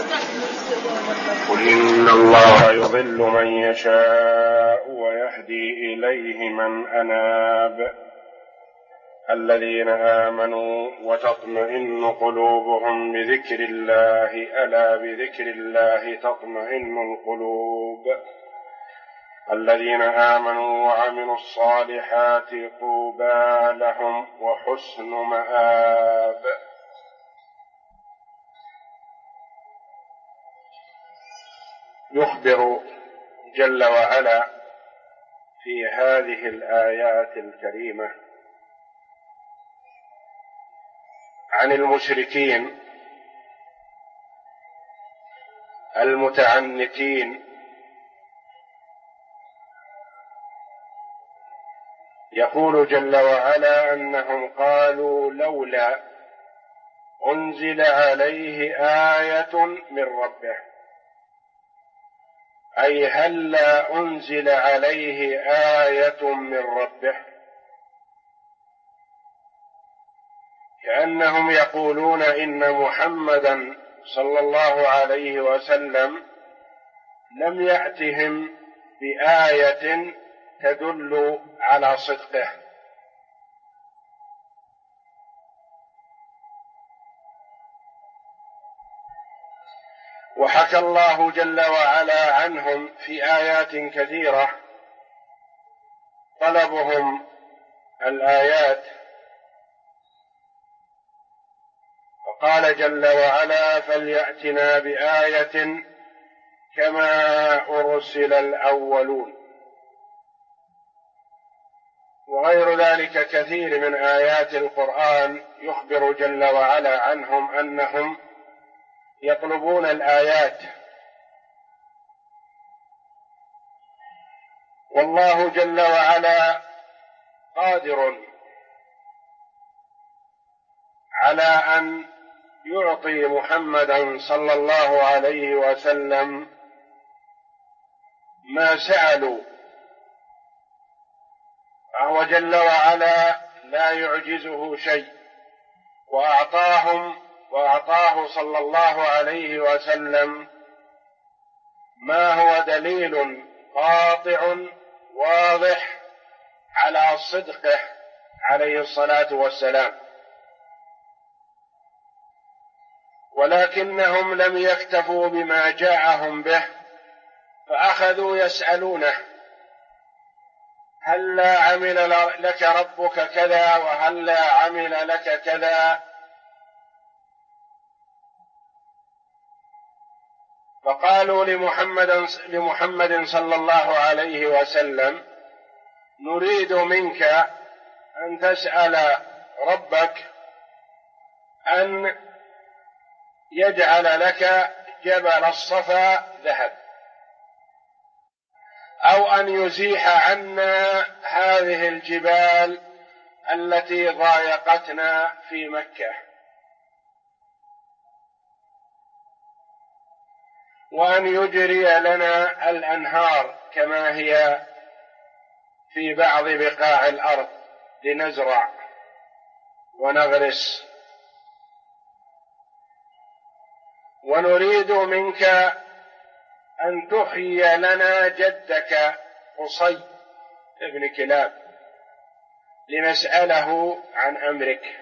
قل إن الله يضل من يشاء ويهدي إليه من أناب الذين آمنوا وتطمئن قلوبهم بذكر الله ألا بذكر الله تطمئن القلوب الذين آمنوا وعملوا الصالحات طوبى لهم وحسن مآب. يخبر جل وعلا في هذه الآيات الكريمة عن المشركين المتعنتين، يقول جل وعلا أنهم قالوا لولا أنزل عليه آية من ربه، أي هلا أنزل عليه آية من ربه، كأنهم يقولون إن محمدا صلى الله عليه وسلم لم يأتهم بآية تدل على صدقه. وحكى الله جل وعلا عنهم في آيات كثيرة طلبهم الآيات، وقال جل وعلا فليأتنا بآية كما أرسل الأولون، وغير ذلك كثير من آيات القرآن يخبر جل وعلا عنهم أنهم يطلبون الآيات. والله جل وعلا قادر على أن يعطي محمدا صلى الله عليه وسلم ما سألوا، فهو جل وعلا لا يعجزه شيء، وأعطاه صلى الله عليه وسلم ما هو دليل قاطع واضح على صدقه عليه الصلاة والسلام. ولكنهم لم يكتفوا بما جاءهم به، فأخذوا يسألونه هلا عمل لك ربك كذا وهلا عمل لك كذا، فقالوا لمحمد صلى الله عليه وسلم نريد منك أن تسأل ربك أن يجعل لك جبل الصفا ذهب، أو أن يزيح عنا هذه الجبال التي ضايقتنا في مكة، وأن يجري لنا الأنهار كما هي في بعض بقاع الأرض لنزرع ونغرس، ونريد منك أن تحيي لنا جدك قصي ابن كلاب لنسأله عن أمرك.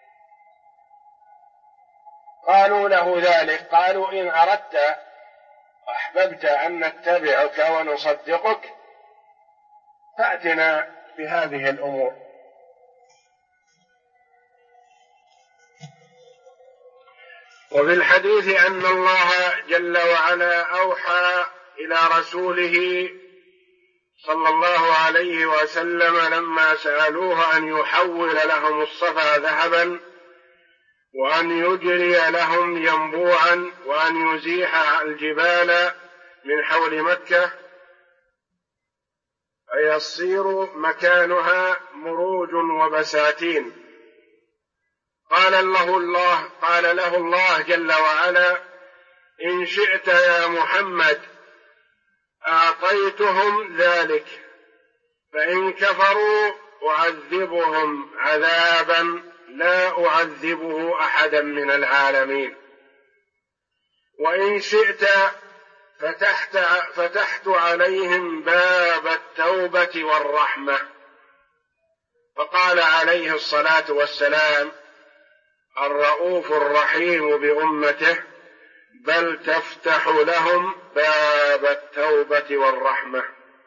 قالوا له ذلك، قالوا إن أردت وأحببت أن نتبعك ونصدقك فأتنا بهذه الأمور. وفي الحديث أن الله جل وعلا أوحى إلى رسوله صلى الله عليه وسلم لما سألوه أن يحول لهم الصفا ذهبا، وأن يجري لهم ينبوعا، وأن يزيح الجبال من حول مكة فيصير مكانها مروج وبساتين. قال له الله جل وعلا إن شئت يا محمد أعطيتهم ذلك، فإن كفروا أعذبهم عذابا لا أعذبه أحدا من العالمين. وإن شئت فتحت عليهم باب التوبة والرحمة. فقال عليه الصلاة والسلام: الرؤوف الرحيم بأمته، بل تفتح لهم باب التوبة والرحمة.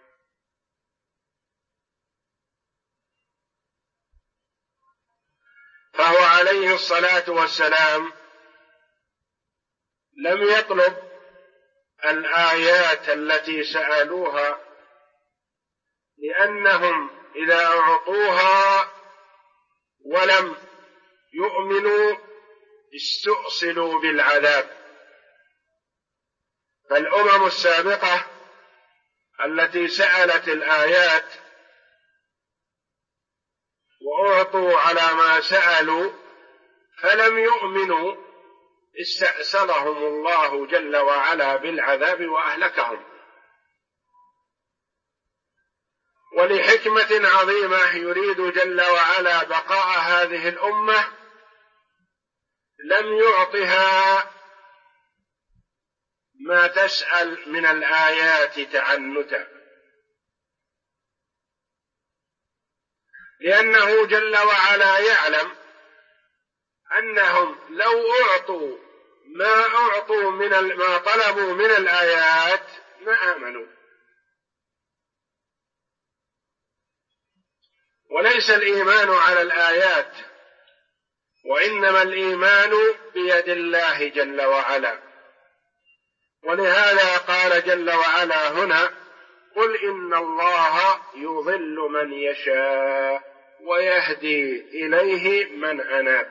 فهو عليه الصلاة والسلام لم يطلب الآيات التي سألوها، لأنهم إذا أعطوها ولم يؤمنوا استؤصلوا بالعذاب. فالأمم السابقة التي سألت الآيات وأعطوا على ما سألوا فلم يؤمنوا استأصلهم الله جل وعلا بالعذاب وأهلكهم. ولحكمة عظيمة يريد جل وعلا بقاء هذه الأمة لم يعطها ما تسأل من الآيات تعنتا، لأنه جل وعلا يعلم أنهم لو أعطوا ما طلبوا من الآيات ما آمنوا. وليس الإيمان على الآيات، وإنما الإيمان بيد الله جل وعلا. ولهذا قال جل وعلا هنا: قل إن الله يضل من يشاء ويهدي إليه من أناب.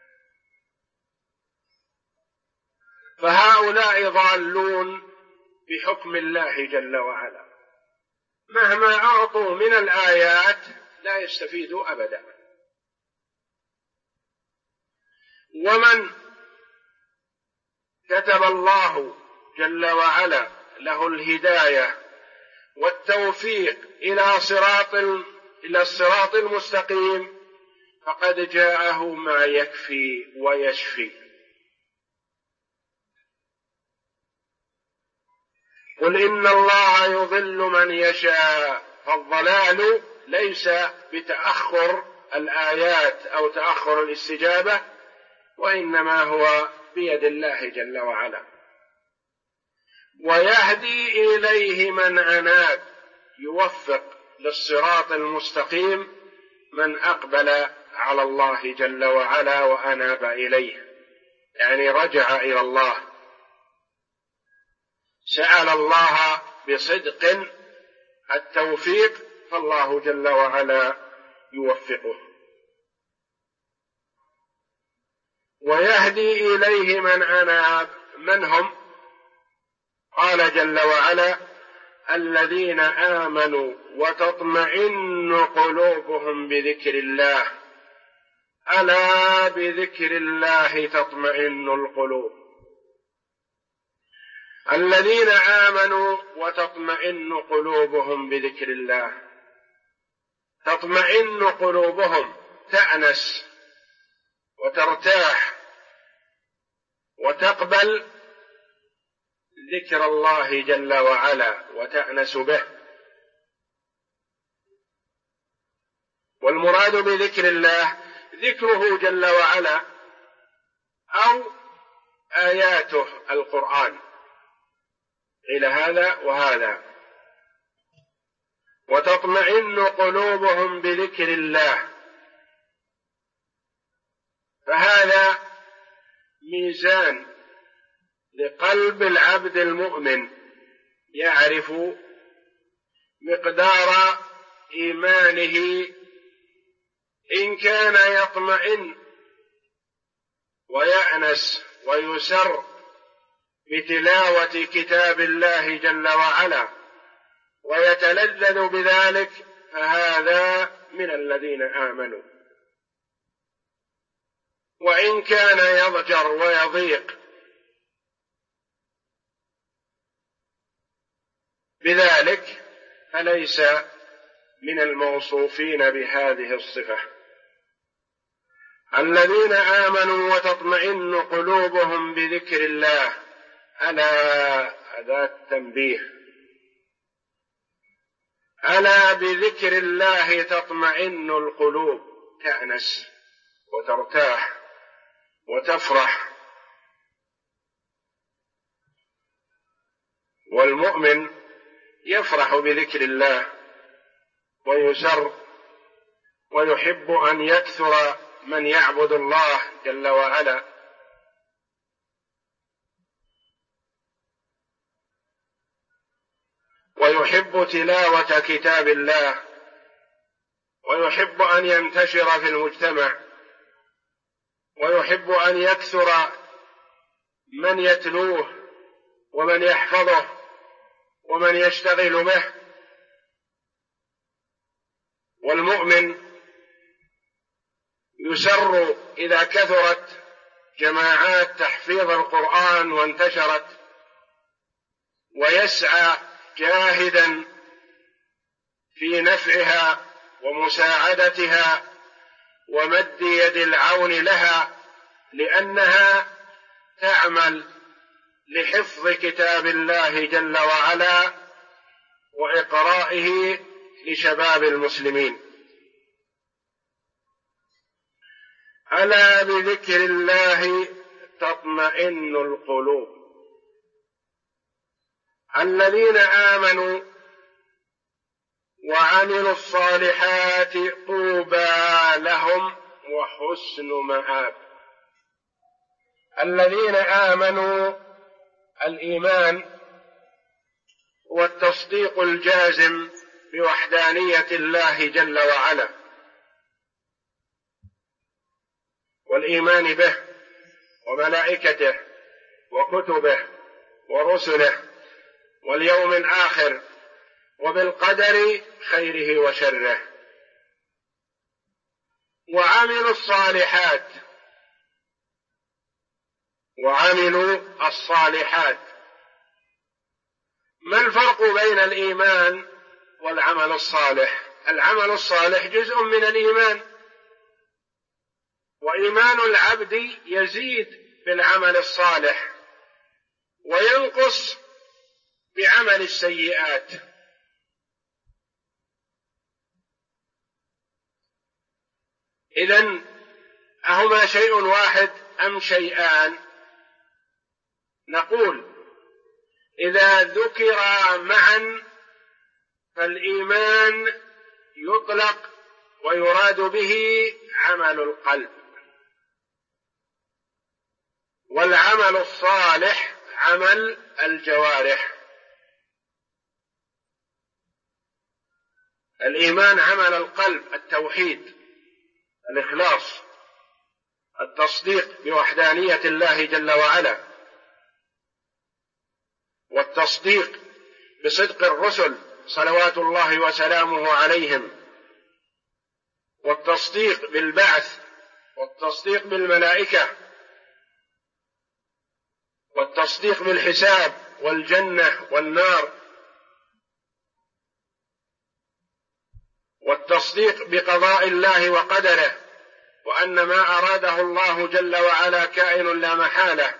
فهؤلاء ضالون بحكم الله جل وعلا، مهما أعطوا من الآيات لا يستفيدوا أبدا. ومن كتب الله جل وعلا له الهداية والتوفيق إلى الصراط المستقيم فقد جاءه ما يكفي ويشفي. قل إن الله يضل من يشاء. فالضلال ليس بتأخر الآيات أو تأخر الاستجابة، وإنما هو بيد الله جل وعلا. ويهدي إليه من أناب، يوفق للصراط المستقيم من أقبل على الله جل وعلا وأناب إليه، يعني رجع إلى الله، سأل الله بصدق التوفيق، فالله جل وعلا يوفقه. ويهدي إليه من أناب، من هم؟ قال جل وعلا: الذين آمنوا وتطمئن قلوبهم بذكر الله، ألا بذكر الله تطمئن القلوب. الذين آمنوا وتطمئن قلوبهم بذكر الله، تطمئن قلوبهم، تأنس وترتاح وتقبل ذكر الله جل وعلا وتأنس به. والمراد بذكر الله ذكره جل وعلا أو آياته القرآن، إلى هذا وهذا. وتطمئن قلوبهم بذكر الله، فهذا ميزان لقلب العبد المؤمن، يعرف مقدار إيمانه إن كان يطمئن ويأنس ويسر بتلاوة كتاب الله جل وعلا ويتلذذ بذلك، فهذا من الذين آمنوا. وإن كان يضجر ويضيق بذلك فليس من الموصوفين بهذه الصفة. الذين آمنوا وتطمئن قلوبهم بذكر الله، ألا أداة تنبيه، ألا بذكر الله تطمئن القلوب، تأنس وترتاح وتفرح. والمؤمن يفرح بذكر الله ويسر ويحب أن يكثر من يعبد الله جل وعلا، ويحب تلاوة كتاب الله، ويحب أن ينتشر في المجتمع، ويحب أن يكثر من يتلوه ومن يحفظه ومن يشتغل به. والمؤمن يسر إذا كثرت جماعات تحفيظ القرآن وانتشرت، ويسعى جاهدا في نفعها ومساعدتها ومد يد العون لها، لأنها تعمل لحفظ كتاب الله جل وعلا وإقرائه لشباب المسلمين. ألا بذكر الله تطمئن القلوب. الذين آمنوا وعملوا الصالحات طوبى لهم وحسن مآب. الذين آمنوا، الإيمان والتصديق الجازم بوحدانية الله جل وعلا، والإيمان به وملائكته وكتبه ورسله واليوم الآخر وبالقدر خيره وشره. وعملوا الصالحات، وعملوا الصالحات. ما الفرق بين الإيمان والعمل الصالح؟ العمل الصالح جزء من الإيمان، وإيمان العبد يزيد بالعمل الصالح وينقص بعمل السيئات. إذن أهما شيء واحد أم شيئان؟ نقول إذا ذكرا معا فالإيمان يطلق ويراد به عمل القلب، والعمل الصالح عمل الجوارح. الإيمان عمل القلب، التوحيد، الإخلاص، التصديق بوحدانية الله جل وعلا، والتصديق بصدق الرسل صلوات الله وسلامه عليهم، والتصديق بالبعث، والتصديق بالملائكة، والتصديق بالحساب والجنة والنار، والتصديق بقضاء الله وقدره، وأن ما أراده الله جل وعلا كائن لا محالة.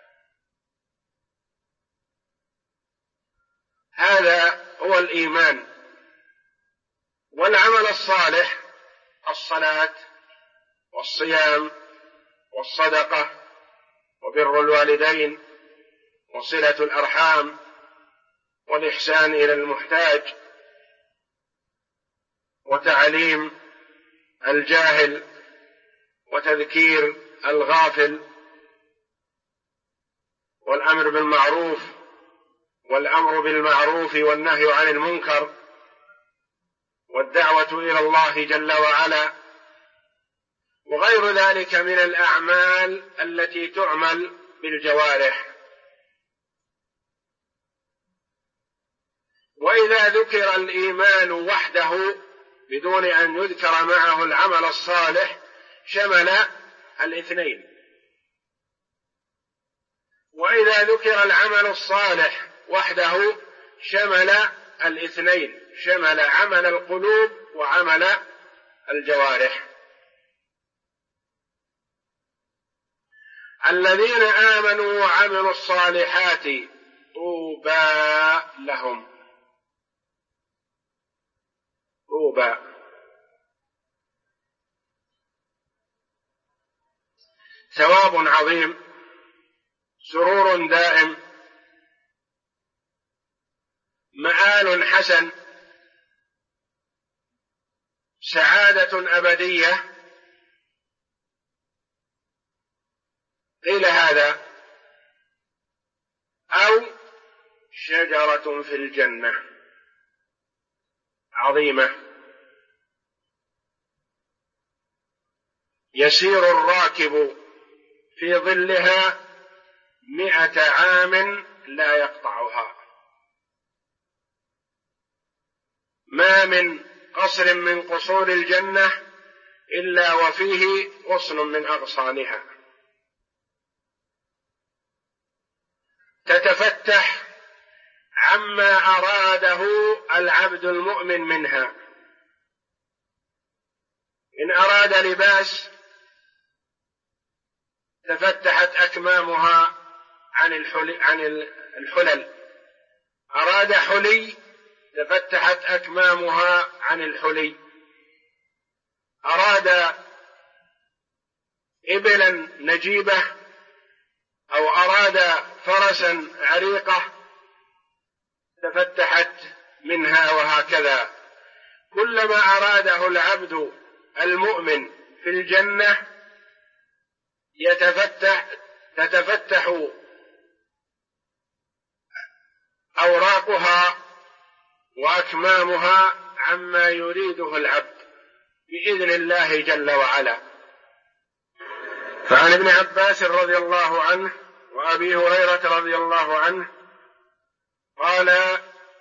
هذا هو الإيمان. والعمل الصالح الصلاة والصيام والصدقة وبر الوالدين وصلة الأرحام والإحسان إلى المحتاج وتعليم الجاهل وتذكير الغافل والأمر بالمعروف والنهي عن المنكر والدعوة إلى الله جل وعلا، وغير ذلك من الأعمال التي تعمل بالجوارح. وإذا ذكر الإيمان وحده بدون أن يذكر معه العمل الصالح شمل الاثنين، وإذا ذكر العمل الصالح وحده شمل الاثنين، شمل عمل القلوب وعمل الجوارح. الذين آمنوا وعملوا الصالحات طوبى لهم. طوبى ثواب عظيم، سرور دائم، مآل حسن، سعادة أبدية. قيل هذا أو شجرة في الجنة عظيمة يسير الراكب في ظلها 100 عام لا يقطعها. ما من قصر من قصور الجنة إلا وفيه غصن من أغصانها تتفتح عما أراده العبد المؤمن منها. إن أراد لباس تفتحت أكمامها عن الحلل، أراد حلي تفتحت أكمامها عن الحلي، أراد إبلا نجيبة أو أراد فرسا عريقة تفتحت منها، وهكذا كلما أراده العبد المؤمن في الجنة تتفتح أوراقها وأكمامها عما يريده العبد بإذن الله جل وعلا. فعن ابن عباس رضي الله عنه وأبي هريرة رضي الله عنه قال: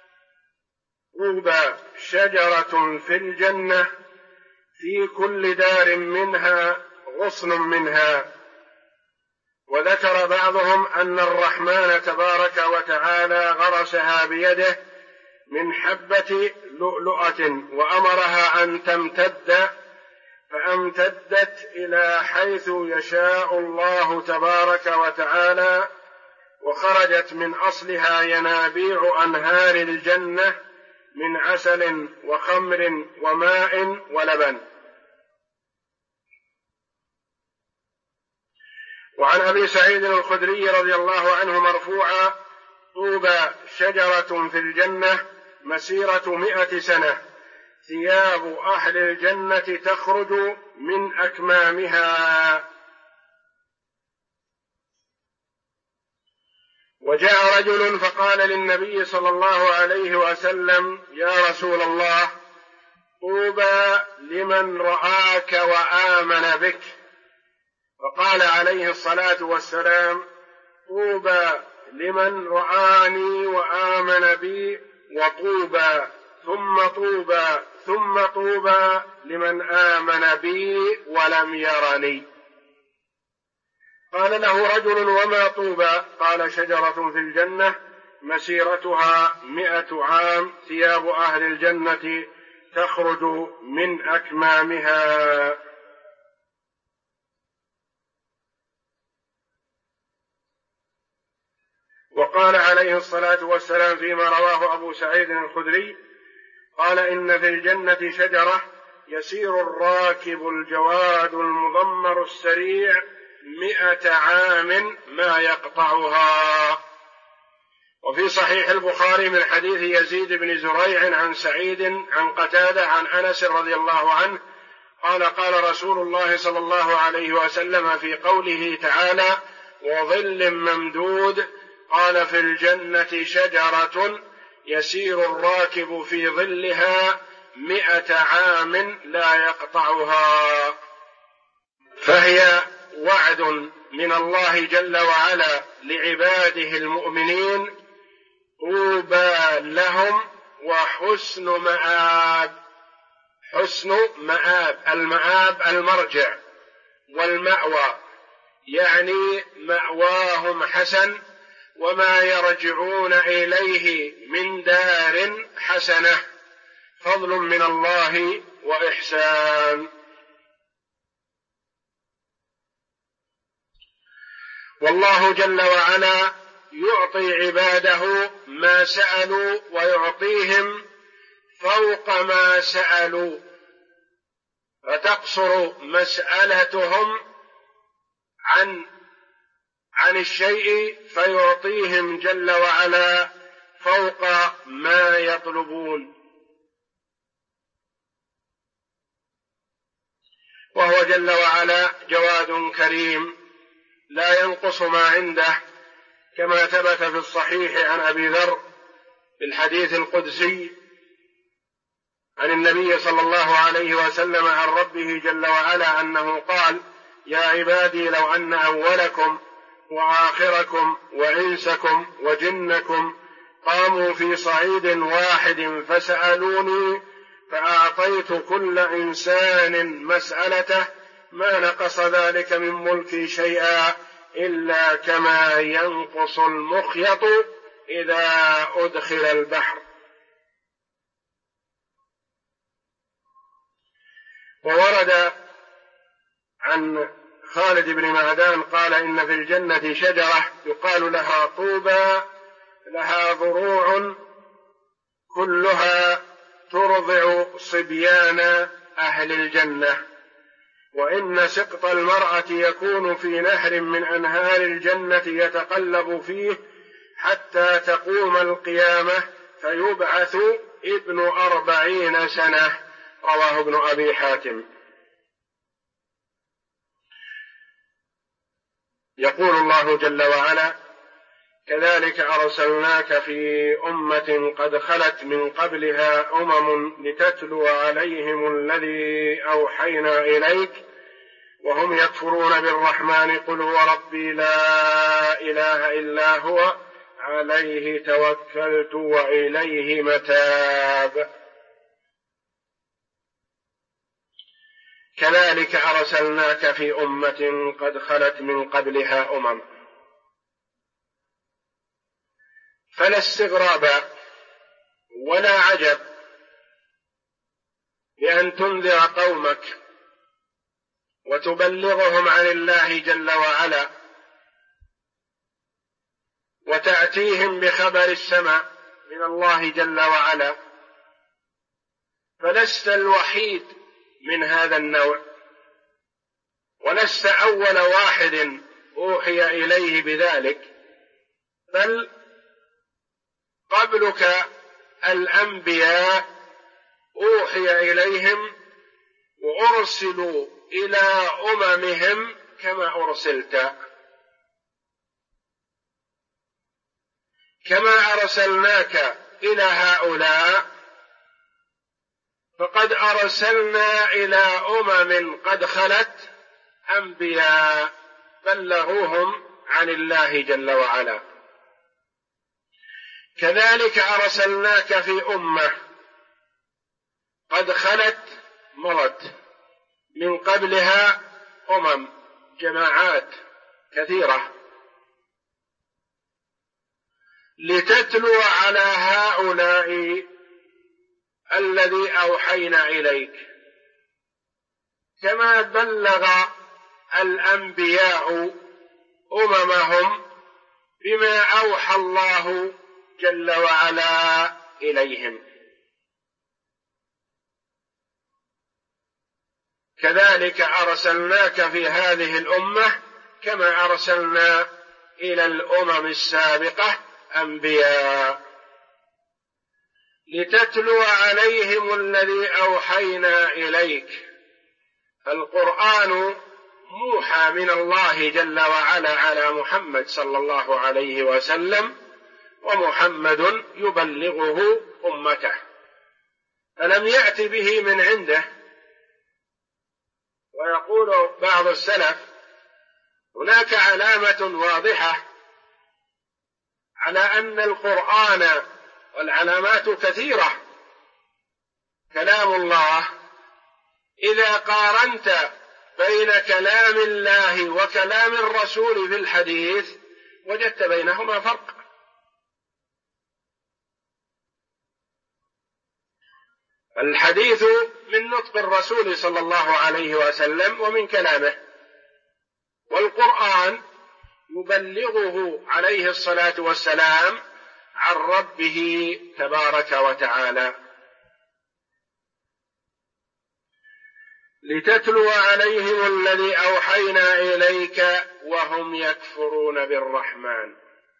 طوبى شجرة في الجنة في كل دار منها غصن منها. وذكر بعضهم أن الرحمن تبارك وتعالى غرسها بيده من حبة لؤلؤة وأمرها أن تمتد، فامتدت إلى حيث يشاء الله تبارك وتعالى، وخرجت من أصلها ينابيع أنهار الجنة من عسل وخمر وماء ولبن. وعن أبي سعيد الخدري رضي الله عنه مرفوعا: طوبى شجرة في الجنة مسيرة 100 سنة ثياب أهل الجنة تخرج من أكمامها. وجاء رجل فقال للنبي صلى الله عليه وسلم: يا رسول الله، طوبى لمن رآك وآمن بك. فقال عليه الصلاة والسلام: طوبى لمن رآني وآمن بي، وطوبى ثم طوبى ثم طوبى لمن آمن بي ولم يرني. قال له رجل: وما طوبى؟ قال: شجرة في الجنة مسيرتها 100 عام ثياب أهل الجنة تخرج من أكمامها. وقال عليه الصلاة والسلام فيما رواه أبو سعيد الخدري قال: إن في الجنة شجرة يسير الراكب الجواد المضمر السريع 100 عام ما يقطعها. وفي صحيح البخاري من حديث يزيد بن زريع عن سعيد عن قتادة عن أنس رضي الله عنه قال: قال رسول الله صلى الله عليه وسلم في قوله تعالى: وظل ممدود، قال: في الجنة شجرة يسير الراكب في ظلها 100 عام لا يقطعها. فهي وعد من الله جل وعلا لعباده المؤمنين: طوبى لهم وحسن مآب. حسن مآب، المآب المرجع والمأوى، يعني مأواهم حسن وما يرجعون إليه من دار حسنة، فضل من الله وإحسان. والله جل وعلا يعطي عباده ما سألوا ويعطيهم فوق ما سألوا، فتقصر مسألتهم عن الشيء فيعطيهم جل وعلا فوق ما يطلبون. وهو جل وعلا جواد كريم لا ينقص ما عنده، كما ثبت في الصحيح عن أبي ذر في الحديث القدسي عن النبي صلى الله عليه وسلم عن ربه جل وعلا أنه قال: يا عبادي لو أن أولكم وآخركم وإنسكم وجنكم قاموا في صعيد واحد فسألوني فأعطيت كل إنسان مسألته ما نقص ذلك من ملكي شيئا إلا كما ينقص المخيط إذا أدخل البحر. وورد عن خالد بن معدان قال: إن في الجنة شجرة يقال لها طوبى، لها ضروع كلها ترضع صبيان أهل الجنة، وإن سقط المرأة يكون في نهر من أنهار الجنة يتقلب فيه حتى تقوم القيامة فيبعث ابن 40 سنة. رواه ابن أبي حاتم. يقول الله جل وعلا: كذلك أرسلناك في أمة قد خلت من قبلها لتتلو عليهم الذي أوحينا إليك وهم يكفرون بالرحمن قل هو ربي لا إله إلا هو عليه توكلت وإليه متاب. كذلك أرسلناك في أمة قد خلت من قبلها فلا استغراب ولا عجب بأن تنذر قومك وتبلغهم عن الله جل وعلا وتأتيهم بخبر السماء من الله جل وعلا، فلست الوحيد من هذا النوع، ولست أول واحد أوحي إليه بذلك، بل قبلك الأنبياء أوحي إليهم وأرسلوا إلى أممهم كما أرسلت، كما أرسلناك إلى هؤلاء فقد أرسلنا إلى قد خلت أنبياء بلغوهم عن الله جل وعلا. كذلك أرسلناك في أمة قد مضت من قبلها جماعات كثيرة لتتلو على هؤلاء الذي أوحينا إليك، كما بلغ الأنبياء أممهم بما أوحى الله جل وعلا إليهم. كذلك أرسلناك في هذه الأمة كما أرسلنا إلى الأمم السابقة أنبياء لتتلو عليهم الذي أوحينا إليك. القرآن موحى من الله جل وعلا على محمد صلى الله عليه وسلم، ومحمد يبلغه أمته، فلم يأت به من عنده. ويقول بعض السلف: هناك علامة واضحة على أن القرآن، والعلامات كثيرة، كلام الله، إذا قارنت بين كلام الله وكلام الرسول في الحديث وجدت بينهما فرق. الحديث من نطق الرسول صلى الله عليه وسلم ومن كلامه، والقرآن يبلغه عليه الصلاة والسلام عن ربه تبارك وتعالى. لتتلو عليهم الذي أوحينا إليك وهم يكفرون بالرحمن.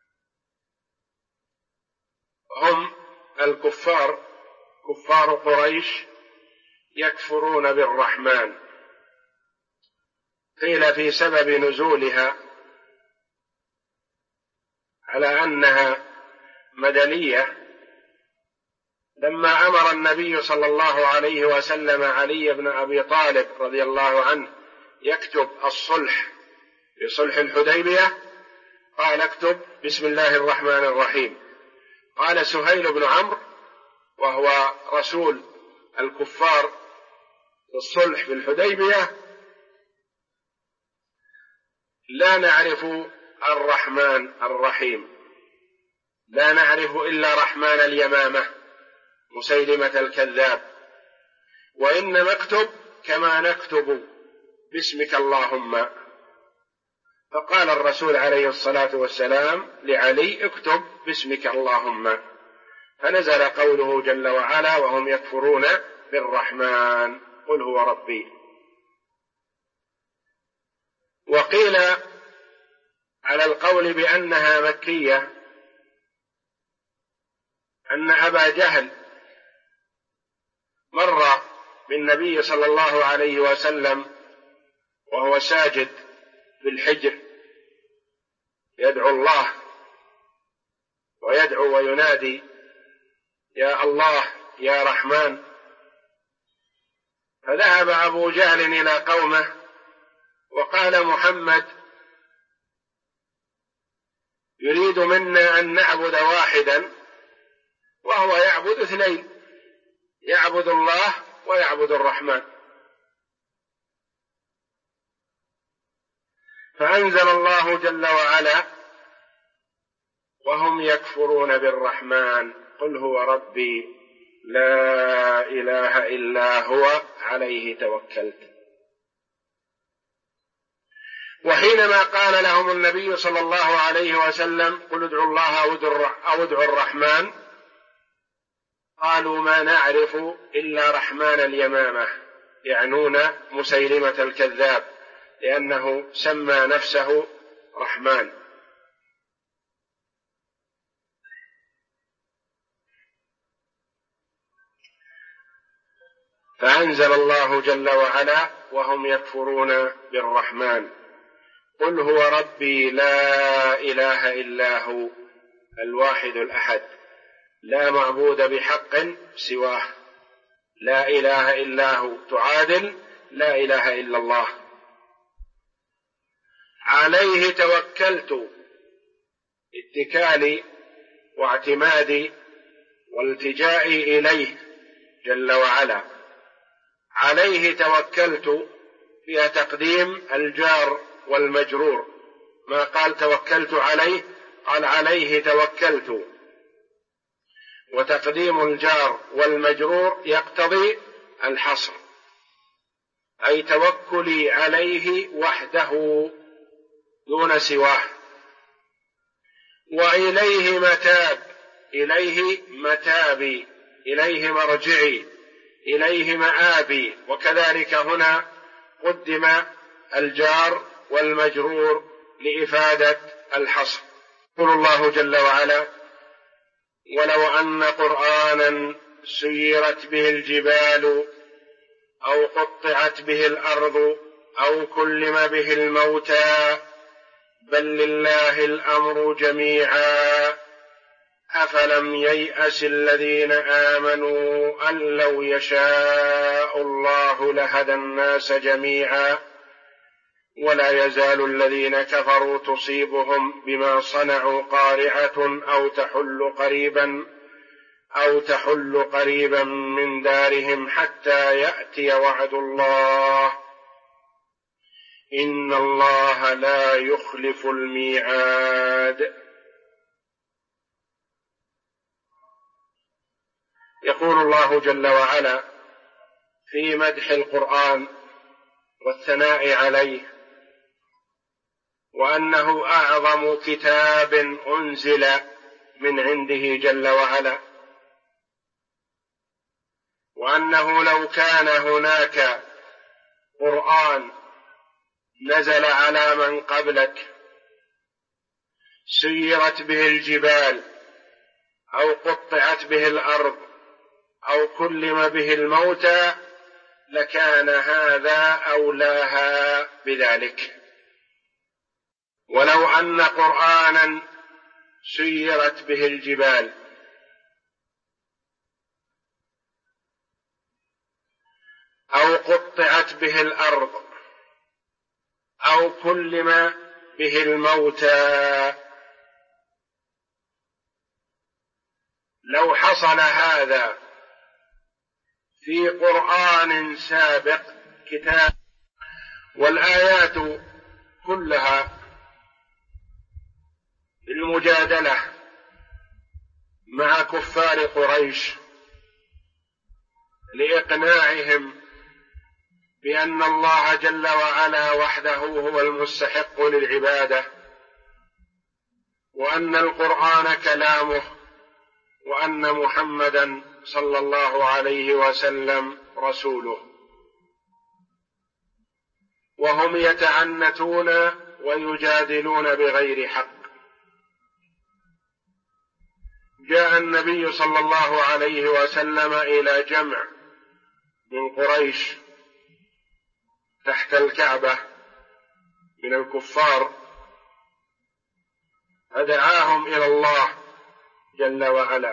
هم الكفار، كفار قريش، يكفرون بالرحمن. قيل في سبب نزولها على أنها مدنية، لما أمر النبي صلى الله عليه وسلم علي بن أبي طالب رضي الله عنه يكتب الصلح في صلح الحديبية، قال اكتب بسم الله الرحمن الرحيم. قال سهيل بن عمرو وهو رسول الكفار في الصلح في الحديبية: لا نعرف الرحمن الرحيم، لا نعرف إلا رحمن اليمامة مسيلمة الكذاب، وإنما اكتب كما نكتب باسمك اللهم. فقال الرسول عليه الصلاة والسلام لعلي: اكتب باسمك اللهم. فنزل قوله جل وعلا: وهم يكفرون بالرحمن قل هو ربي. وقيل على القول بأنها مكية أن أبا جهل مر بالنبي صلى الله عليه وسلم وهو ساجد في الحجر يدعو الله ويدعو وينادي: يا الله يا رحمن. فذهب أبو جهل إلى قومه وقال: محمد يريد منا أن نعبد واحدا وهو يعبد اثنين، يعبد الله ويعبد الرحمن. فأنزل الله جل وعلا: وهم يكفرون بالرحمن قل هو ربي لا إله إلا هو عليه توكلت. وحينما قال لهم النبي صلى الله عليه وسلم: قل ادعوا الله أو ادعوا الرحمن، قالوا: ما نعرف إلا رحمن اليمامة، يعنون مسيلمة الكذاب، لأنه سمى نفسه رحمن. فأنزل الله جل وعلا: وهم يكفرون بالرحمن قل هو ربي لا إله إلا هو الواحد الأحد لا معبود بحق سواه، لا إله إلا هو تعادل لا إله إلا الله. عليه توكلت، اتكالي واعتمادي والتجائي إليه جل وعلا. عليه توكلت فيها تقديم الجار والمجرور، ما قال توكلت عليه، قال عليه توكلت، وتقديم الجار والمجرور يقتضي الحصر، أي توكلي عليه وحده دون سواه. وإليه متاب، إليه متابي، إليه مرجعي، إليه مآبي. وكذلك هنا قدم الجار والمجرور لإفادة الحصر. يقول الله جل وعلا: ولو أن قرآنا سيرت به الجبال أو قطعت به الأرض أو كلم به الموتى بل لله الأمر جميعا أفلم ييأس الذين آمنوا أن لو يشاء الله لهدى الناس جميعا ولا يزال الذين كفروا تصيبهم بما صنعوا قارعة أو تحل قريبا من دارهم حتى يأتي وعد الله إن الله لا يخلف الميعاد. يقول الله جل وعلا في مدح القرآن والثناء عليه وأنه أعظم كتاب أنزل من عنده جل وعلا، وأنه لو كان هناك قرآن نزل على من قبلك سيرت به الجبال أو قطعت به الأرض أو كلم به الموتى لكان هذا أولاها بذلك. ولو أن قرآنا سيرت به الجبال أو قطعت به الأرض أو كلم به الموتى، لو حصل هذا في قرآن سابق كتاب، والآيات كلها المجادلة مع كفار قريش لإقناعهم بأن الله جل وعلا وحده هو المستحق للعبادة، وأن القرآن كلامه، وأن محمدا صلى الله عليه وسلم رسوله، وهم يتعنتون ويجادلون بغير حق. جاء النبي صلى الله عليه وسلم إلى جمع من قريش تحت الكعبة من الكفار، فدعاهم إلى الله جل وعلا،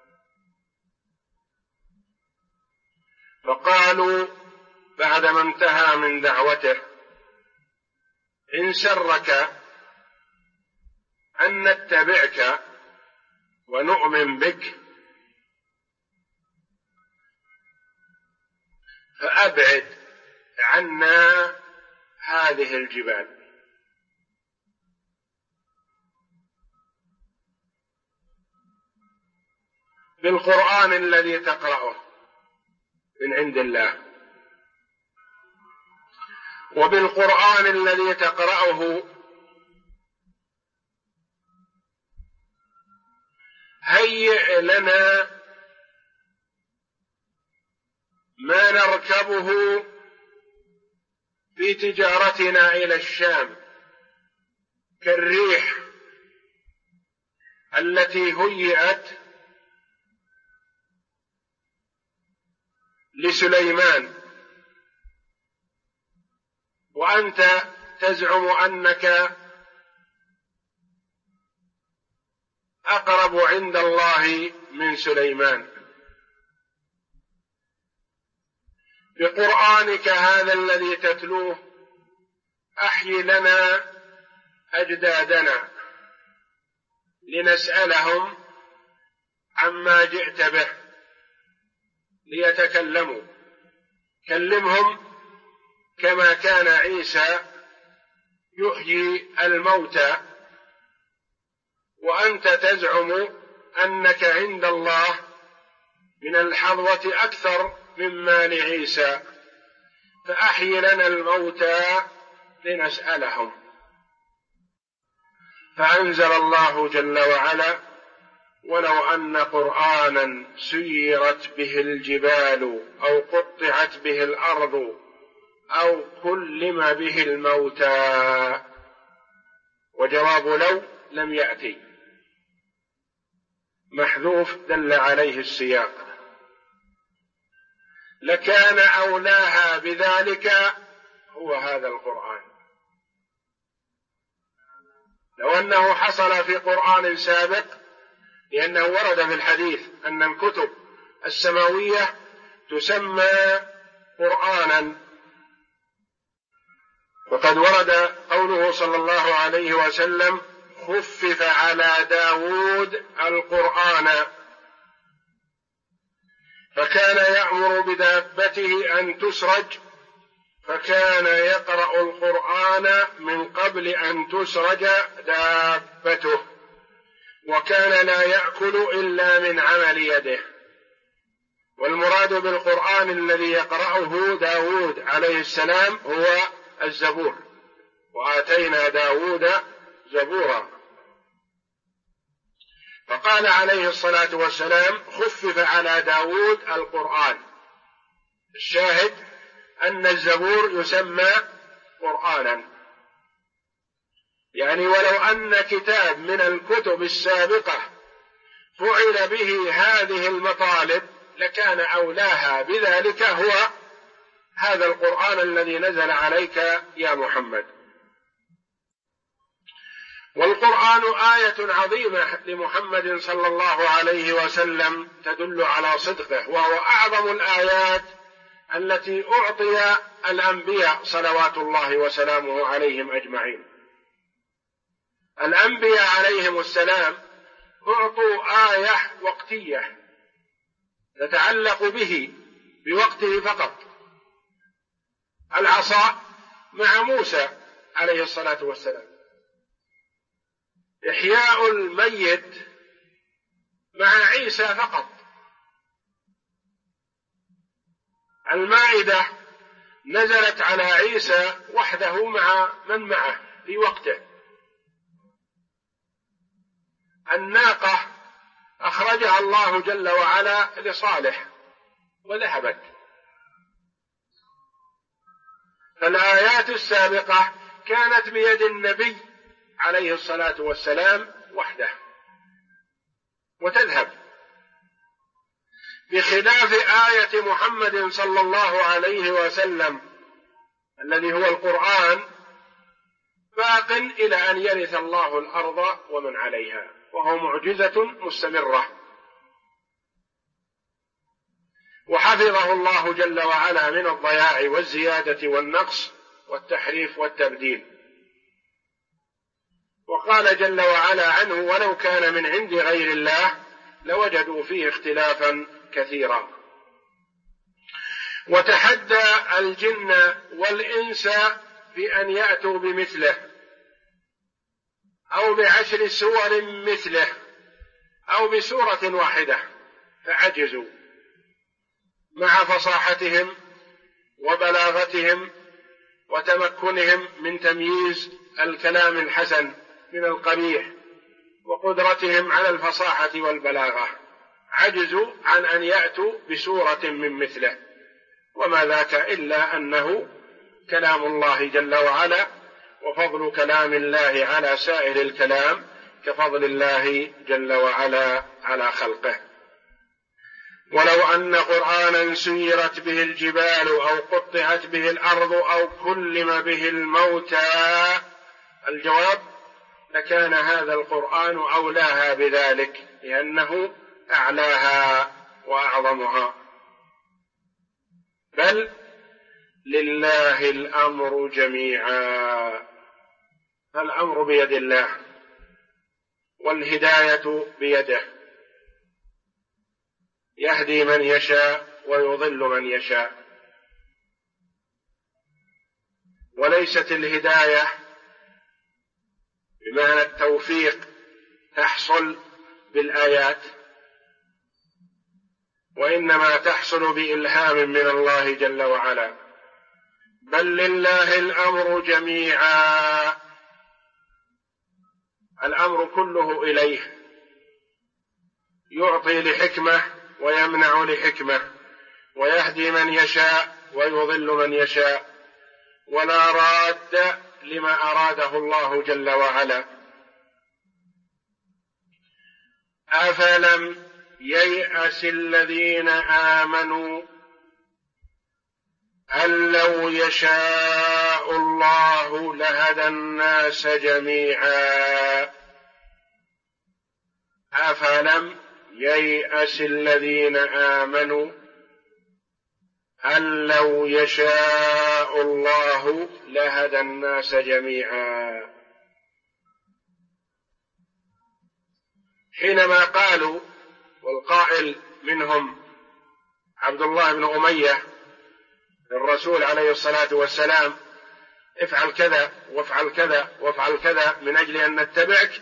فقالوا بعدما انتهى من دعوته: إن سرك أن نتبعك ونؤمن بك فأبعد عنا هذه الجبال. بالقرآن الذي تقرأه من عند الله، وبالقرآن الذي تقرأه هيئ لنا ما نركبه في تجارتنا إلى الشام، كالريح التي هيئت لسليمان، وأنت تزعم أنك أقرب عند الله من سليمان. بقرآنك هذا الذي تتلوه أحيي لنا أجدادنا لنسألهم عما جئت به ليتكلموا، كلمهم كما كان عيسى يحيي الموتى، وأنت تزعم أنك عند الله من الحظوة أكثر مما لعيسى، فأحيي لنا الموتى لنسألهم. فأنزل الله جل وعلا: ولو أن قرآنا سيرت به الجبال أو قطعت به الأرض أو كلم به الموتى. وجواب لو لم يأتي، محذوف دل عليه السياق، لكان أولاها بذلك هو هذا القرآن. لو أنه حصل في قرآن سابق، لأنه ورد في الحديث أن الكتب السماوية تسمى قرآنا، وقد ورد قوله صلى الله عليه وسلم: خفف على داود القرآن، فكان يأمر بدابته أن تسرج، فكان يقرأ القرآن من قبل أن تسرج دابته، وكان لا يأكل إلا من عمل يده. والمراد بالقرآن الذي يقرأه داود عليه السلام هو الزبور، وآتينا داود زبورا. فقال عليه الصلاة والسلام: خفف على داود القرآن. الشاهد أن الزبور يسمى قرآنا، يعني ولو أن كتاب من الكتب السابقة فعل به هذه المطالب لكان أولاها بذلك هو هذا القرآن الذي نزل عليك يا محمد. والقرآن آية عظيمة لمحمد صلى الله عليه وسلم تدل على صدقه، وهو أعظم الآيات التي أعطي الأنبياء صلوات الله وسلامه عليهم أجمعين. الأنبياء عليهم السلام أعطوا آية وقتية تتعلق به بوقته فقط، العصا مع موسى عليه الصلاة والسلام، إحياء الميت مع عيسى فقط، المائدة نزلت على عيسى وحده مع من معه في وقته، الناقة أخرجها الله جل وعلا لصالح وذهبت. فالآيات السابقة كانت بيد النبي عليه الصلاة والسلام وحده وتذهب، بخلاف آية محمد صلى الله عليه وسلم الذي هو القرآن باق إلى أن يرث الله الأرض ومن عليها، وهو معجزة مستمرة، وحفظه الله جل وعلا من الضياع والزيادة والنقص والتحريف والتبديل. وقال جل وعلا عنه: ولو كان من عند غير الله لوجدوا فيه اختلافا كثيرا. وتحدى الجن والإنس بأن يأتوا بمثله أو ب10 سور مثله أو بسورة واحدة، فعجزوا مع فصاحتهم وبلاغتهم وتمكنهم من تمييز الكلام الحسن من القبيح وقدرتهم على الفصاحة والبلاغة، عجزوا عن أن يأتوا بسورة من مثله، وما ذاك إلا أنه كلام الله جل وعلا، وفضل كلام الله على سائر الكلام كفضل الله جل وعلا على خلقه. ولو أن قرآنا سيرت به الجبال أو قطعت به الأرض أو كلم به الموتى، الجواب: لكان هذا القرآن أولاها بذلك، لأنه أعلاها وأعظمها. بل لله الأمر جميعا، الأمر بيد الله والهداية بيده، يهدي من يشاء ويضل من يشاء. وليست الهداية بمعنى التوفيق تحصل بالآيات، وإنما تحصل بإلهام من الله جل وعلا. بل لله الأمر جميعا، الأمر كله إليه، يعطي لحكمة ويمنع لحكمة، ويهدي من يشاء ويضل من يشاء، ولا راد لما أراده الله جل وعلا. أفلم ييأس الذين آمنوا أن لو يشاء الله لهدى الناس جميعا. أفلم ييأس الذين آمنوا أن لو يشاء الله لهدى الناس جميعا. حينما قالوا، والقائل منهم عبد الله بن أمية للرسول عليه الصلاة والسلام: افعل كذا وافعل كذا وافعل كذا من أجل أن نتبعك،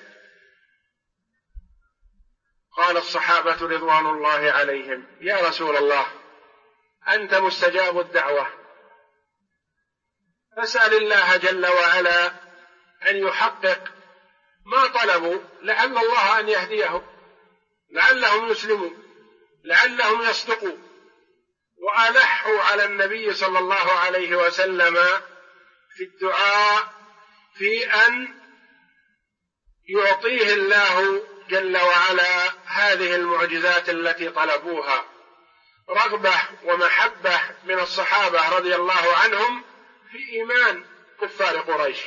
قال الصحابة رضوان الله عليهم: يا رسول الله، أنت مستجاب الدعوة، فاسأل الله جل وعلا أن يحقق ما طلبوا، لعل الله أن يهديهم، لعلهم يسلموا، لعلهم يصدقوا، وألحوا على النبي صلى الله عليه وسلم في الدعاء في أن يعطيه الله جل وعلا هذه المعجزات التي طلبوها، رغبة ومحبة من الصحابة رضي الله عنهم في إيمان كفار قريش،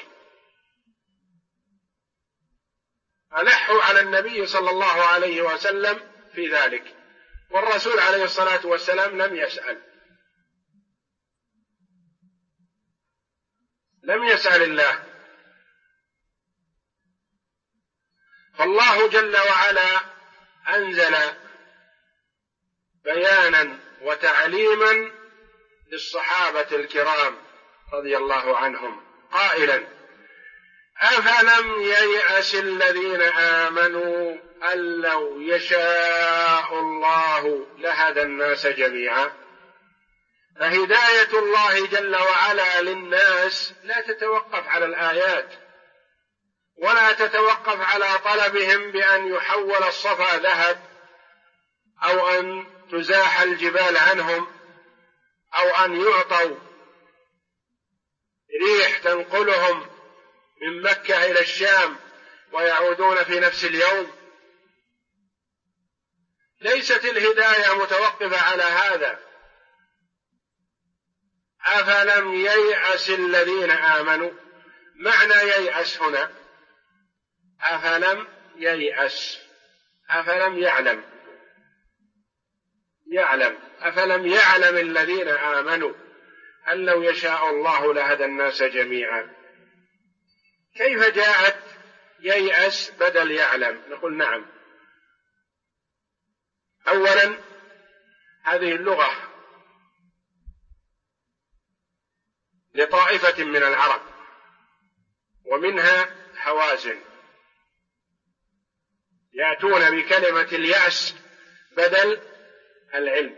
ألحوا على النبي صلى الله عليه وسلم في ذلك، والرسول عليه الصلاة والسلام لم يسأل الله. فالله جل وعلا أنزل بيانا وتعليما للصحابة الكرام رضي الله عنهم قائلا: أفلم ييأس الذين آمنوا أن لو يشاء الله لهدى الناس جميعا. فهداية الله جل وعلا للناس لا تتوقف على الآيات، ولا تتوقف على طلبهم بأن يحول الصفا ذهب، أو أن تزاح الجبال عنهم، أو أن يعطوا ريح تنقلهم من مكة إلى الشام ويعودون في نفس اليوم. ليست الهداية متوقفة على هذا. أفلم ييأس الذين آمنوا، معنى ييأس هنا أفلم ييأس، أفلم يعلم، أفلم يعلم الذين آمنوا أن لو يشاء الله لهدى الناس جميعا. كيف جاءت ييأس بدل يعلم؟ نقول نعم. أولا، هذه اللغة لطائفة من العرب، ومنها هوازن يأتون بكلمة اليأس بدل العلم.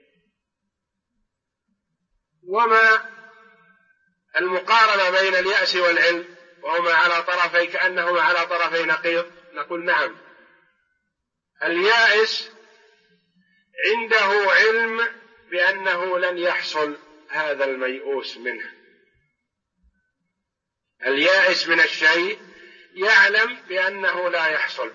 وما المقارنة بين اليأس والعلم وهما على طرفي كأنهما على طرفي نقيض؟ نقول نعم. اليائس عنده علم بأنه لن يحصل هذا الميؤوس منه. اليائس من الشيء يعلم بأنه لا يحصل.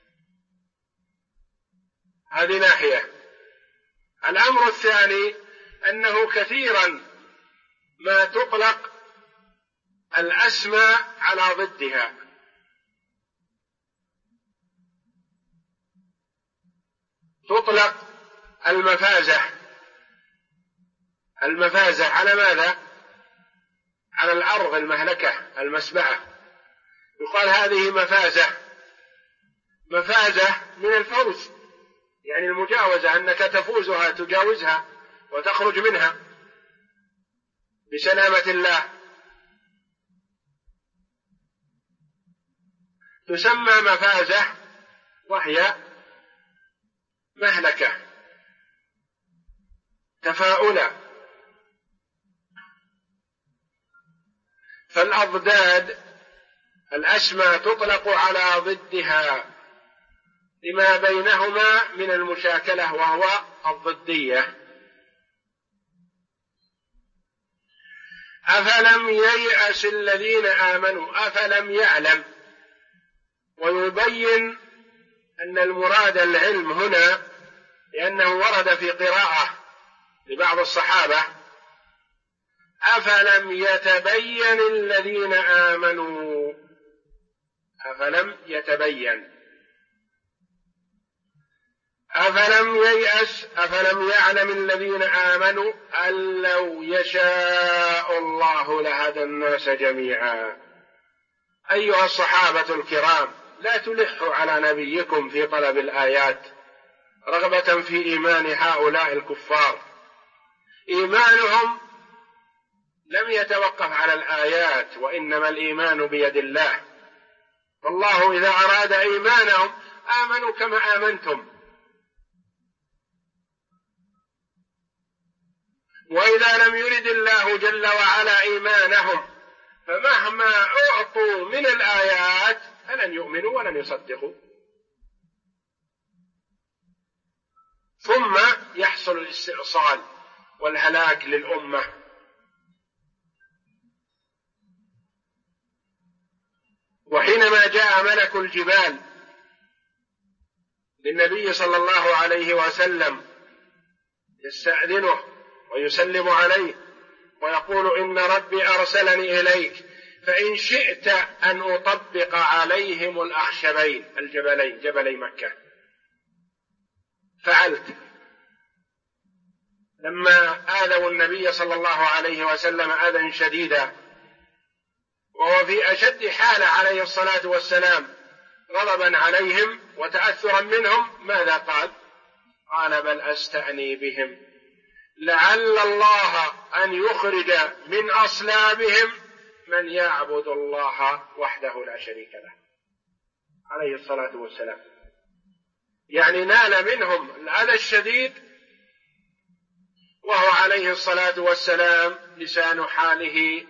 هذه ناحية. الأمر الثاني أنه كثيرا ما تطلق الأسماء على ضدها. تطلق المفازة على ماذا؟ على الأرض المهلكة المسبعة، يقال هذه مفازة من الفوز، يعني المجاوزة، أنك تفوزها تجاوزها وتخرج منها بسلامة الله. تسمى مفازة وهي مهلكة تفاؤلا. فالأضداد الأسماء تطلق على ضدها لما بينهما من المشاكلة وهو الضدية. أفلم ييأس الذين آمنوا، أفلم يعلم، ويبين أن المراد العلم هنا لأنه ورد في قراءة لبعض الصحابة: أفلم يتبين الذين آمنوا. أفلم يتبين، أفلم ييأس، أفلم يعلم الذين آمنوا أن لو يشاء الله لهدى الناس جميعا. أيها الصحابة الكرام، لا تلحوا على نبيكم في طلب الآيات رغبة في إيمان هؤلاء الكفار. إيمانهم لم يتوقف على الآيات، وإنما الإيمان بيد الله. والله إذا أراد إيمانهم آمنوا كما آمنتم، وإذا لم يرد الله جل وعلا إيمانهم فمهما أعطوا من الآيات فلن يؤمنوا ولن يصدقوا، ثم يحصل الاستئصال والهلاك للأمة. وحينما جاء ملك الجبال للنبي صلى الله عليه وسلم يستأذنه ويسلم عليه ويقول إن ربي أرسلني إليك فإن شئت أن أطبق عليهم الأخشبين الجبلين جبلي مكة فعلت. لما آذوا النبي صلى الله عليه وسلم أذى شديدا وهو في أشد حالة عليه الصلاة والسلام غضبا عليهم وتأثرا منهم، ماذا قال؟ قال بل أستأني بهم لعل الله أن يخرج من أصلابهم من يعبد الله وحده لا شريك له عليه الصلاة والسلام. يعني نال منهم الأذى الشديد وهو عليه الصلاة والسلام لسان حاله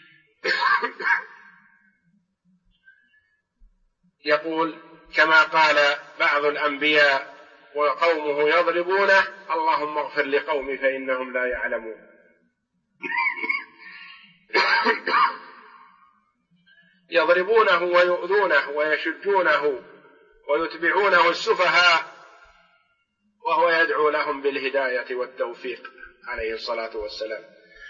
يقول كما قال بعض الأنبياء وقومه يضربونه اللهم اغفر لقومي فإنهم لا يعلمون. يضربونه ويؤذونه ويشجونه ويتبعونه السفهاء وهو يدعو لهم بالهداية والتوفيق عليه الصلاة والسلام.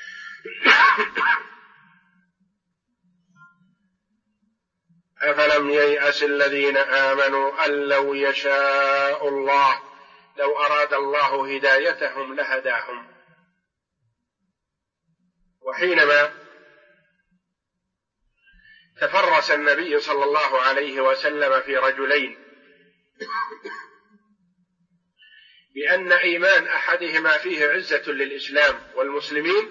أفلم ييأس الذين آمنوا أن لو يشاء الله لو أراد الله هدايتهم لهداهم. وحينما تفرس النبي صلى الله عليه وسلم في رجلين بأن إيمان أحدهما فيه عزة للإسلام والمسلمين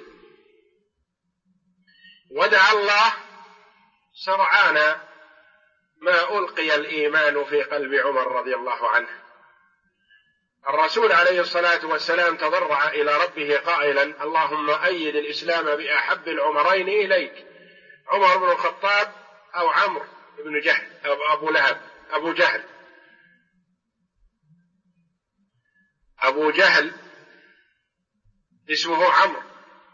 ودعا الله سرعان ما ألقي الإيمان في قلب عمر رضي الله عنه. الرسول عليه الصلاة والسلام تضرع إلى ربه قائلا اللهم أيد الإسلام بأحب العمرين إليك، عمر بن الخطاب أو عمرو بن جهل أو أبو لهب أبو جهل. أبو جهل اسمه عمرو،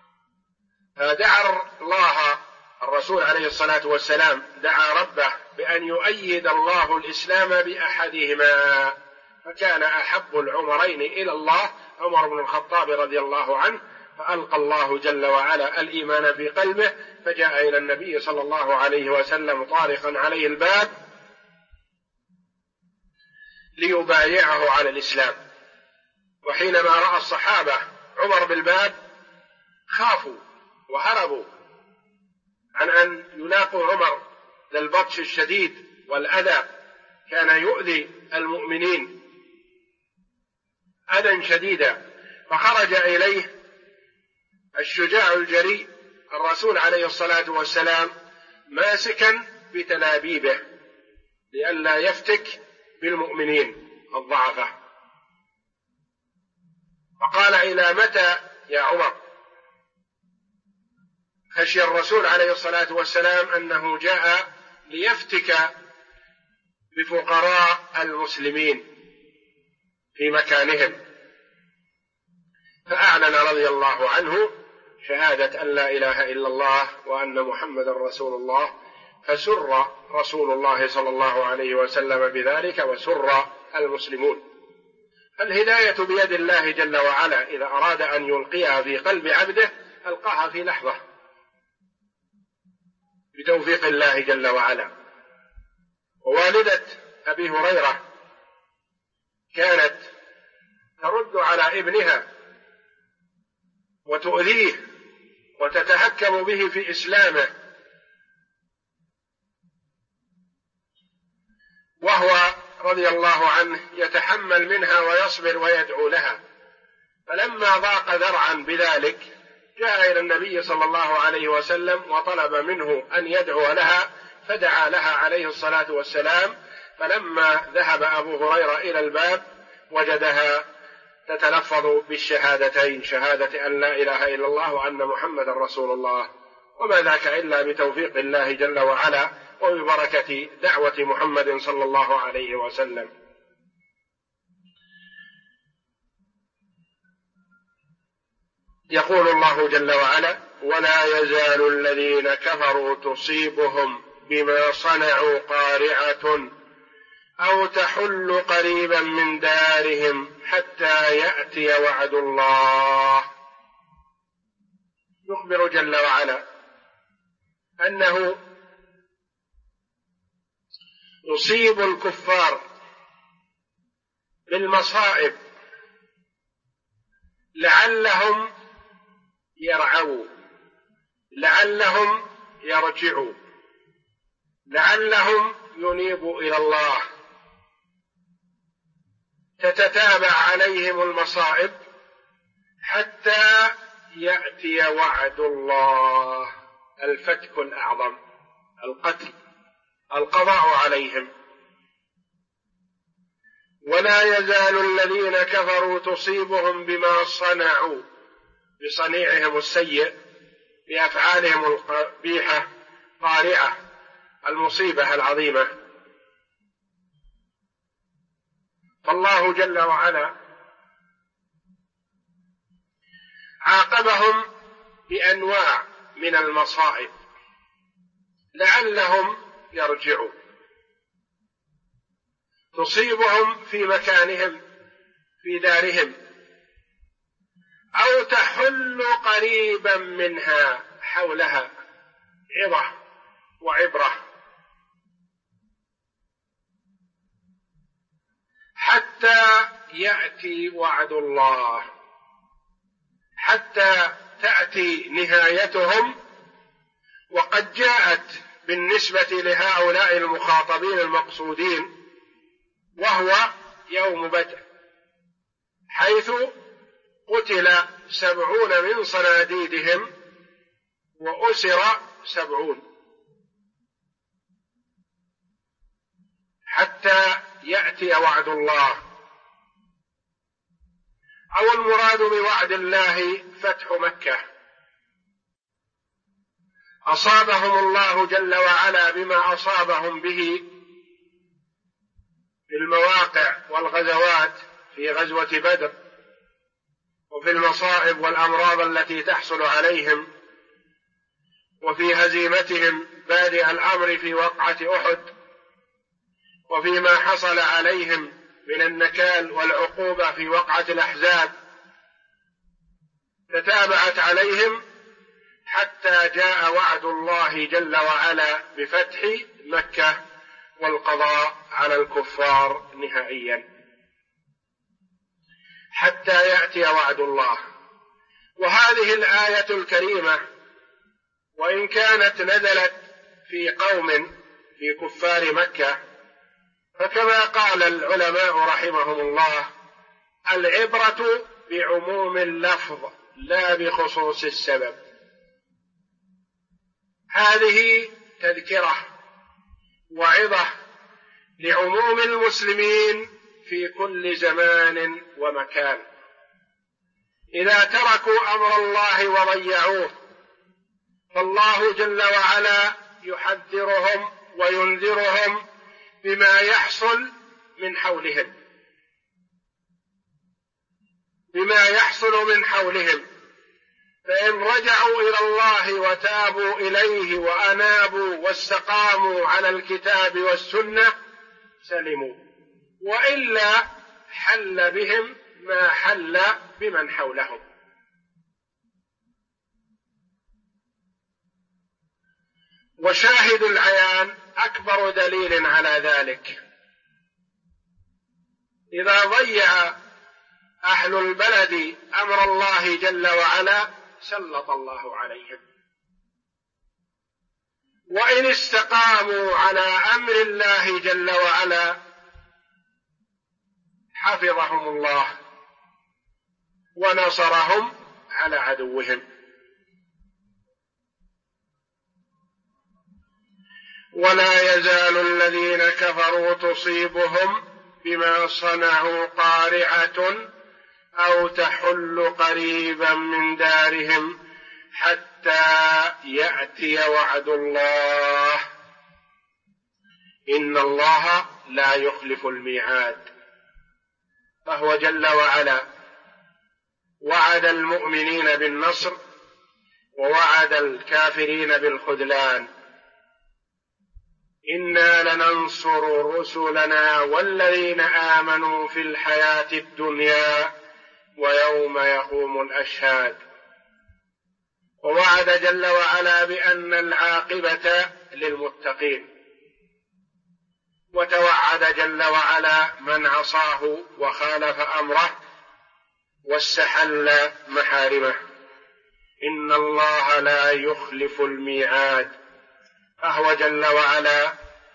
فدعا الله الرسول عليه الصلاة والسلام دعا ربه بأن يؤيد الله الإسلام بأحدهما، فكان أحب العمرين إلى الله عمر بن الخطاب رضي الله عنه، فألقى الله جل وعلا الإيمان في قلبه فجاء إلى النبي صلى الله عليه وسلم طارقا عليه الباب ليبايعه على الإسلام. وحينما رأى الصحابة عمر بالباب خافوا وهربوا عن أن يلاقوا عمر للبطش الشديد والأذى، كان يؤذي المؤمنين أذى شديدا. فخرج إليه الشجاع الجريء الرسول عليه الصلاة والسلام ماسكا بتلابيبه لئلا يفتك بالمؤمنين الضعفاء، فقال إلى متى يا عمر؟ خشي الرسول عليه الصلاة والسلام أنه جاء ليفتك بفقراء المسلمين في مكانهم، فأعلن رضي الله عنه شهادة أن لا إله إلا الله وأن محمد رسول الله، فسر رسول الله صلى الله عليه وسلم بذلك وسر المسلمون. الهداية بيد الله جل وعلا، إذا أراد أن يلقيها في قلب عبده ألقاها في لحظة بتوفيق الله جل وعلا. ووالدة أبي هريرة كانت ترد على ابنها وتؤذيه وتتهكم به في إسلامه، وهو رضي الله عنه يتحمل منها ويصبر ويدعو لها. فلما ضاق ذرعا بذلك جاء إلى النبي صلى الله عليه وسلم وطلب منه أن يدعو لها، فدعا لها عليه الصلاة والسلام. فلما ذهب أبو هريرة إلى الباب وجدها تتلفظ بالشهادتين، شهادة أن لا إله إلا الله وأن محمد رسول الله، وما ذاك إلا بتوفيق الله جل وعلا وببركة دعوة محمد صلى الله عليه وسلم. يقول الله جل وعلا: ولا يزال الذين كفروا تصيبهم بما صنعوا قارعة أو تحل قريبا من دارهم حتى يأتي وعد الله. يخبر جل وعلا أنه يصيب الكفار بالمصائب لعلهم يرعوا، لعلهم يرجعوا، لعلهم ينيبوا إلى الله. تتتابع عليهم المصائب حتى يأتي وعد الله، الفتك الأعظم، القتل، القضاء عليهم. ولا يزال الذين كفروا تصيبهم بما صنعوا، بصنيعهم السيء، بأفعالهم القبيحة، قارعة، المصيبة العظيمة. فالله جل وعلا عاقبهم بأنواع من المصائب لعلهم يرجعوا، تصيبهم في مكانهم في دارهم أو تحل قريبا منها، حولها، عظة وعبرة، حتى يأتي وعد الله، حتى تأتي نهايتهم. وقد جاءت بالنسبة لهؤلاء المخاطبين المقصودين، وهو يوم بدر، حيث قتل 70 من صناديدهم وأسر 70، حتى يأتي وعد الله. أو المراد بوعد الله فتح مكة، أصابهم الله جل وعلا بما أصابهم به في المواقع والغزوات، في غزوة بدر، وفي المصائب والأمراض التي تحصل عليهم، وفي هزيمتهم بادئ الأمر في وقعة أحد، وفيما حصل عليهم من النكال والعقوبة في وقعة الأحزاب، تتابعت عليهم حتى جاء وعد الله جل وعلا بفتح مكة والقضاء على الكفار نهائيا، حتى يأتي وعد الله. وهذه الآية الكريمة وإن كانت نزلت في قوم، في كفار مكة، فكما قال العلماء رحمهم الله: العبرة بعموم اللفظ لا بخصوص السبب. هذه تذكرة وعظة لعموم المسلمين في كل زمان ومكان، إذا تركوا أمر الله وضيعوه، فالله جل وعلا يحذرهم وينذرهم بما يحصل من حولهم، بما يحصل من حولهم. فإن رجعوا إلى الله وتابوا إليه وأنابوا واستقاموا على الكتاب والسنة سلموا، وإلا حل بهم ما حل بمن حولهم. وشاهد العيان أكبر دليل على ذلك: إذا ضيع أهل البلد أمر الله جل وعلا سلط الله عليهم، وإن استقاموا على أمر الله جل وعلا حفظهم الله ونصرهم على عدوهم. ولا يزال الذين كفروا تصيبهم بما صنعوا قارعة أو تحل قريبا من دارهم حتى يأتي وعد الله، إن الله لا يخلف الميعاد. فهو جل وعلا وعد المؤمنين بالنصر ووعد الكافرين بالخذلان. إنا لننصر رسلنا والذين آمنوا في الحياة الدنيا ويوم يقوم الأشهاد. ووعد جل وعلا بأن العاقبة للمتقين، وتوعد جل وعلا من عصاه وخالف أمره واستحل محارمه. إن الله لا يخلف الميعاد، فهو جل وعلا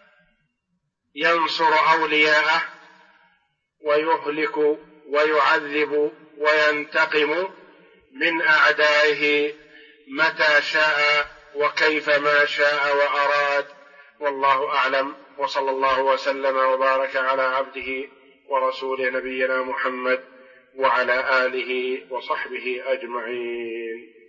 ينصر أولياءه ويهلك ويعذب وينتقم من أعدائه متى شاء وكيف ما شاء وأراد. والله أعلم، وصلى الله وسلم وبارك على عبده ورسوله نبينا محمد وعلى آله وصحبه أجمعين.